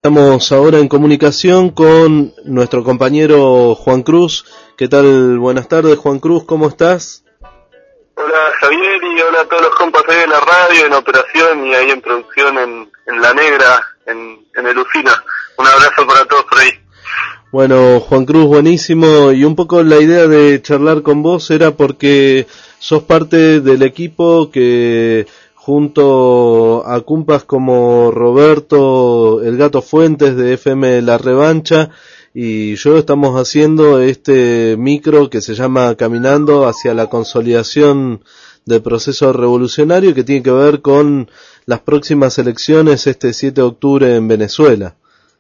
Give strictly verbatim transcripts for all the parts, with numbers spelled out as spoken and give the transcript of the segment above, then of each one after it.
Estamos ahora en comunicación con nuestro compañero Juan Cruz. ¿Qué tal? Buenas tardes, Juan Cruz, ¿cómo estás? Hola Javier y hola a todos los compas de la radio, en operación y ahí en producción en, en La Negra, en, en el Usina. Un abrazo para todos por ahí. Bueno, Juan Cruz, buenísimo. Y un poco la idea de charlar con vos era porque sos parte del equipo que junto a cumpas como Roberto, el Gato Fuentes de F M La Revancha y yo estamos haciendo este micro que se llama Caminando hacia la consolidación del proceso revolucionario, que tiene que ver con las próximas elecciones este siete de octubre en Venezuela.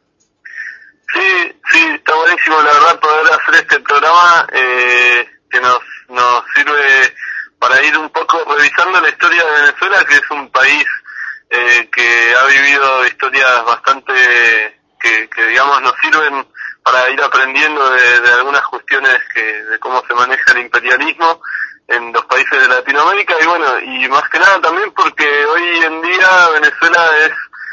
Sí, sí, está buenísimo la verdad poder hacer este programa eh, que nos, nos sirve para ir un poco revisando la historia de Venezuela, que es un país eh, que ha vivido historias bastante que, que digamos nos sirven para ir aprendiendo de, de algunas cuestiones que de cómo se maneja el imperialismo en los países de Latinoamérica, y bueno, y más que nada también porque hoy en día Venezuela es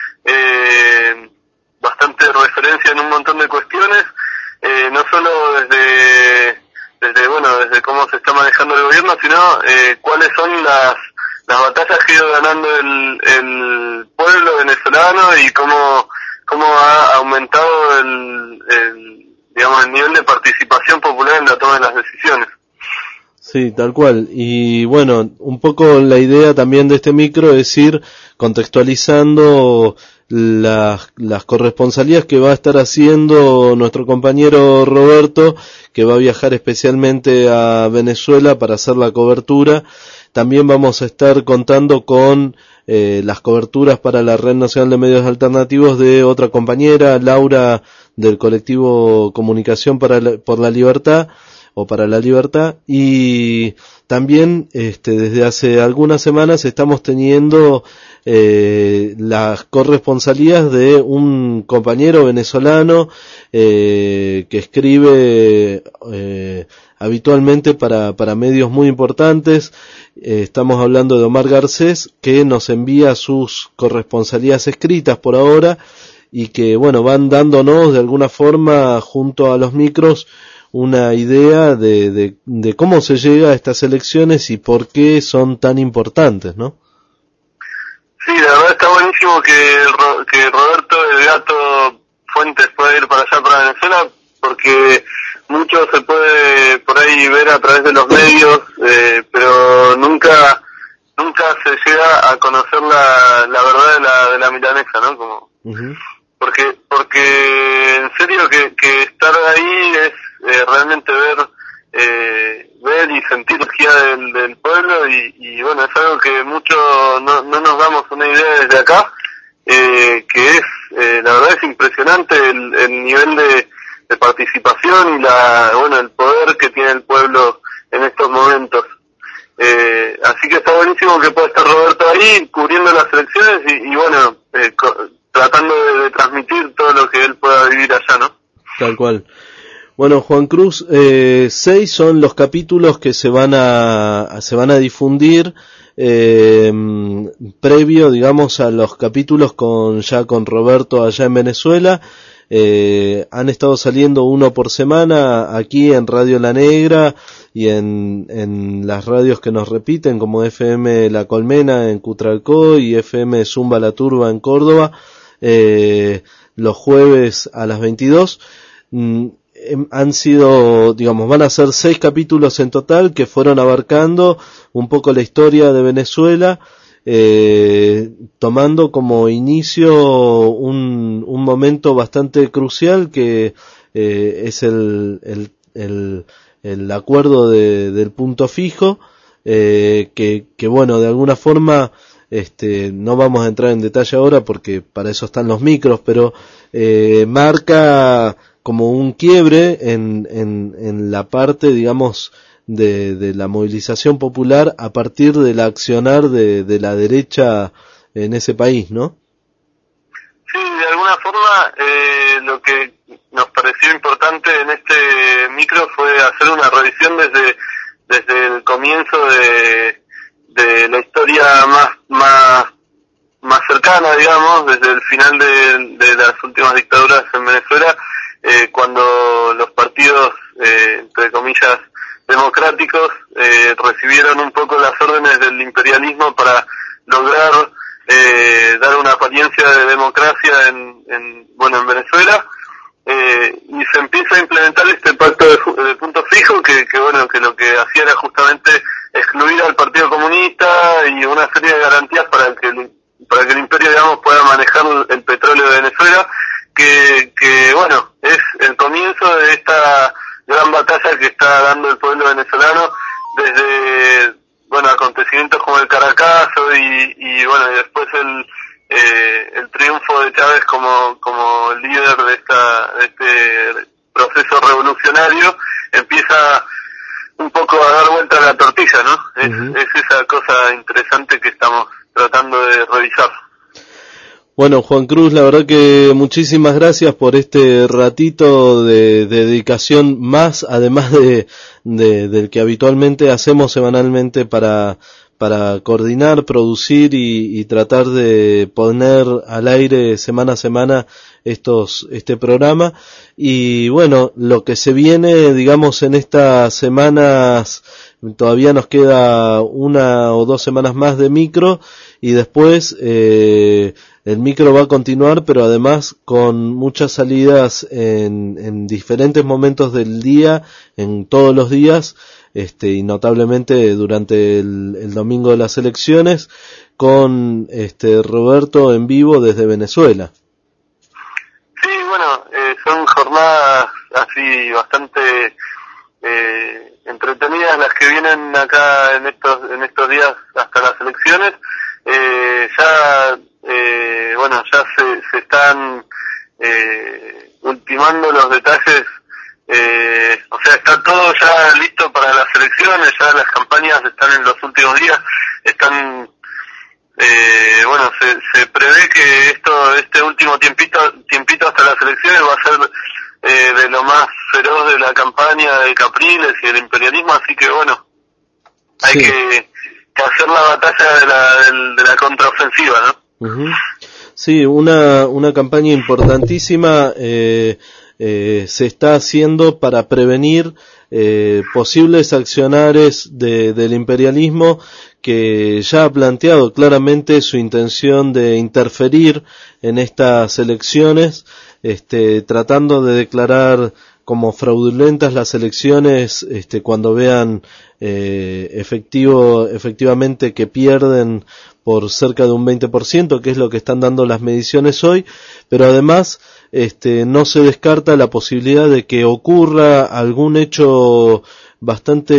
eh, bastante referencia en un montón de cuestiones, eh, no solo desde desde bueno desde cómo se está manejando el gobierno, sino eh, cuáles son las las batallas que ha ido ganando el, el pueblo venezolano y cómo cómo ha aumentado el, el digamos el nivel de participación popular en la toma de las decisiones. Sí, tal cual. Y bueno, un poco la idea también de este micro es ir contextualizando las, las corresponsalías que va a estar haciendo nuestro compañero Roberto, que va a viajar especialmente a Venezuela para hacer la cobertura. También vamos a estar contando con eh, las coberturas para la Red Nacional de Medios Alternativos de otra compañera, Laura, del colectivo Comunicación para la, por la Libertad, o para la Libertad, y también este, desde hace algunas semanas estamos teniendo eh, las corresponsalías de un compañero venezolano eh, que escribe eh, habitualmente para, para medios muy importantes. Eh, estamos hablando de Omar Garcés, que nos envía sus corresponsalías escritas por ahora y que bueno van dándonos de alguna forma junto a los micros una idea de, de, de cómo se llega a estas elecciones y por qué son tan importantes, ¿no? Sí, la verdad está buenísimo que, que Roberto, el Gato Fuentes, pueda ir para allá, para Venezuela, porque mucho se puede por ahí ver a través de los medios, eh, pero nunca nunca se llega a conocer la, la verdad de la, de la milanesa, ¿no? Como, uh-huh. Porque porque en serio que, que estar ahí es eh, realmente ver eh, ver y sentir la energía del, del pueblo y, y bueno, es algo que mucho no, no nos damos una idea desde acá, eh, que es, eh, la verdad es impresionante el, el nivel de, de participación y la bueno el poder que tiene el pueblo en estos momentos. Eh, así que está buenísimo que pueda estar Roberto ahí cubriendo las elecciones y, y bueno, eh, co- tratando de, de transmitir todo lo que él pueda vivir allá, ¿no? Tal cual. Bueno, Juan Cruz, eh, seis son los capítulos que se van a se van a difundir eh, previo, digamos, a los capítulos con ya con Roberto allá en Venezuela. Eh, han estado saliendo uno por semana aquí en Radio La Negra y en, en las radios que nos repiten como F M La Colmena en Cutralcó y F M Zumba La Turba en Córdoba, eh, los jueves a las veintidós. Mm, han sido, digamos, van a ser seis capítulos en total que fueron abarcando un poco la historia de Venezuela, eh, tomando como inicio un, un momento bastante crucial que eh, es el, el, el, el acuerdo de, del punto fijo, eh, que, que bueno, de alguna forma, este, no vamos a entrar en detalle ahora porque para eso están los micros, pero eh, marca como un quiebre en, en, en la parte, digamos, de, de la movilización popular a partir del accionar de, de la derecha en ese país, ¿no? Sí, de alguna forma eh, lo que nos pareció importante en este micro fue hacer una revisión desde desde el comienzo de, de la historia más más más cercana, digamos, desde el final de, de las últimas dictaduras en Venezuela, eh, cuando los partidos, eh, entre comillas, democráticos, eh, recibieron un poco las órdenes del imperialismo para lograr eh, dar una apariencia de democracia en, en bueno, en Venezuela, eh, y se empieza a implementar este pacto de, de punto fijo que, que bueno, que lo que hacía era justamente excluir al Partido Comunista y una serie de garantías para que el, para que el imperio, digamos, pueda manejar el petróleo de Venezuela, que, que bueno, es el comienzo de esta gran batalla que está dando el pueblo venezolano desde, bueno, acontecimientos como el Caracazo y, y bueno, y después el eh, el triunfo de Chávez como como líder de esta de este proceso revolucionario, empieza un poco a dar vuelta a la tortilla, ¿no? Es, uh-huh. es esa cosa interesante que estamos tratando de revisar. Bueno, Juan Cruz, la verdad que muchísimas gracias por este ratito de, de dedicación más, además de, de del que habitualmente hacemos semanalmente para para coordinar, producir y, y tratar de poner al aire semana a semana estos este programa. Y bueno, lo que se viene, digamos, en estas semanas, todavía nos queda una o dos semanas más de micro, y después eh, el micro va a continuar, pero además con muchas salidas en, en diferentes momentos del día, en todos los días, este, y notablemente durante el, el domingo de las elecciones, con este Roberto en vivo desde Venezuela. Sí, bueno, eh, son jornadas así bastante eh, entretenidas las que vienen acá en estos en estos días hasta las elecciones. Eh, ya eh, bueno ya se, se están eh, ultimando los detalles, eh, o sea, está todo ya listo para las elecciones, ya las campañas están en los últimos días, están eh, bueno, se, se prevé que esto este último tiempito tiempito hasta las elecciones va a ser eh, de lo más feroz de la campaña de Capriles y del imperialismo, así que bueno, hay sí. que que hacer la batalla de la de, de la contraofensiva, ¿no? Uh-huh. Sí, una una campaña importantísima eh, eh, se está haciendo para prevenir eh, posibles accionares de, del imperialismo, que ya ha planteado claramente su intención de interferir en estas elecciones, este, tratando de declarar como fraudulentas las elecciones, este, cuando vean eh, efectivo, efectivamente que pierden por cerca de un veinte por ciento, que es lo que están dando las mediciones hoy, pero además este, no se descarta la posibilidad de que ocurra algún hecho bastante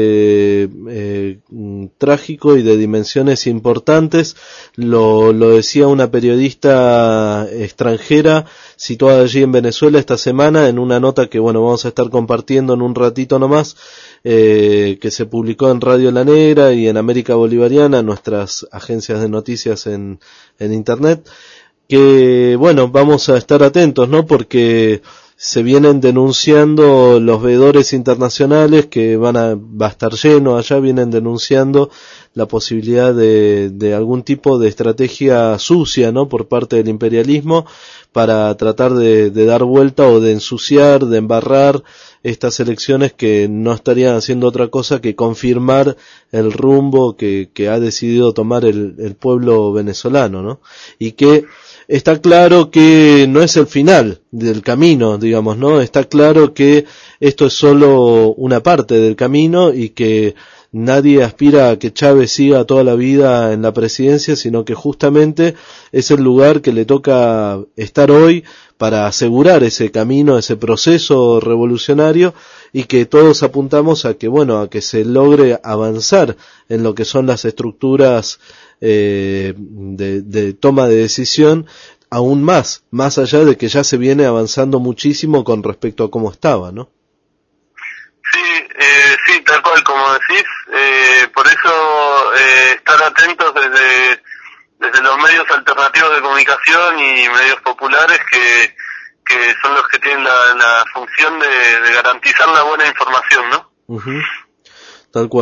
eh, trágico y de dimensiones importantes. Lo, lo decía una periodista extranjera situada allí en Venezuela esta semana en una nota que, bueno, vamos a estar compartiendo en un ratito nomás, eh, que se publicó en Radio La Negra y en América Bolivariana, nuestras agencias de noticias en, en internet, que, bueno, vamos a estar atentos, ¿no? Porque se vienen denunciando los veedores internacionales, que van a, va a estar lleno allá, vienen denunciando la posibilidad de, de algún tipo de estrategia sucia, ¿no? Por parte del imperialismo, para tratar de, de dar vuelta o de ensuciar, de embarrar estas elecciones, que no estarían haciendo otra cosa que confirmar el rumbo que, que ha decidido tomar el, el pueblo venezolano, ¿no? Y que está claro que no es el final del camino, digamos, ¿no? Está claro que esto es solo una parte del camino y que nadie aspira a que Chávez siga toda la vida en la presidencia, sino que justamente es el lugar que le toca estar hoy para asegurar ese camino, ese proceso revolucionario, y que todos apuntamos a que, bueno, a que se logre avanzar en lo que son las estructuras eh, de, de toma de decisión, aún más, más allá de que ya se viene avanzando muchísimo con respecto a cómo estaba, ¿no? Sí, eh, sí, tal cual como decís, eh, por eso eh, estar atentos desde desde los medios alternativos de comunicación y medios populares, que que son los que tienen la, la función de, de garantizar la buena información, ¿no? Uh-huh. Tal cual.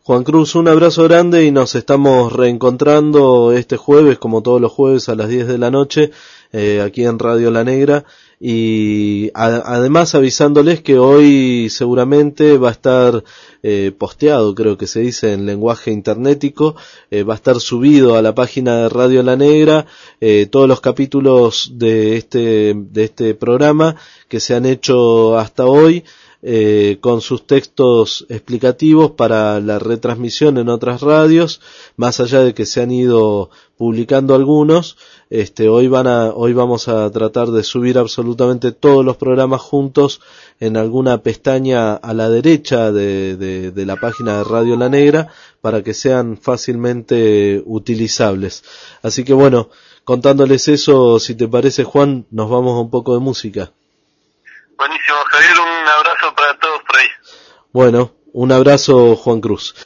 Juan Cruz, un abrazo grande y nos estamos reencontrando este jueves, como todos los jueves a las diez de la noche, eh, aquí en Radio La Negra, y a, además avisándoles que hoy seguramente va a estar eh, posteado, creo que se dice en lenguaje internetico, eh, va a estar subido a la página de Radio La Negra eh, todos los capítulos de este, de este programa que se han hecho hasta hoy, Eh, con sus textos explicativos para la retransmisión en otras radios, más allá de que se han ido publicando algunos. Este, hoy van a, hoy vamos a tratar de subir absolutamente todos los programas juntos en alguna pestaña a la derecha de, de, de la página de Radio La Negra para que sean fácilmente utilizables. Así que bueno, contándoles eso, si te parece, Juan, nos vamos a un poco de música. Buenísimo, Javier, un abrazo para todos por ahí. Bueno, un abrazo, Juan Cruz.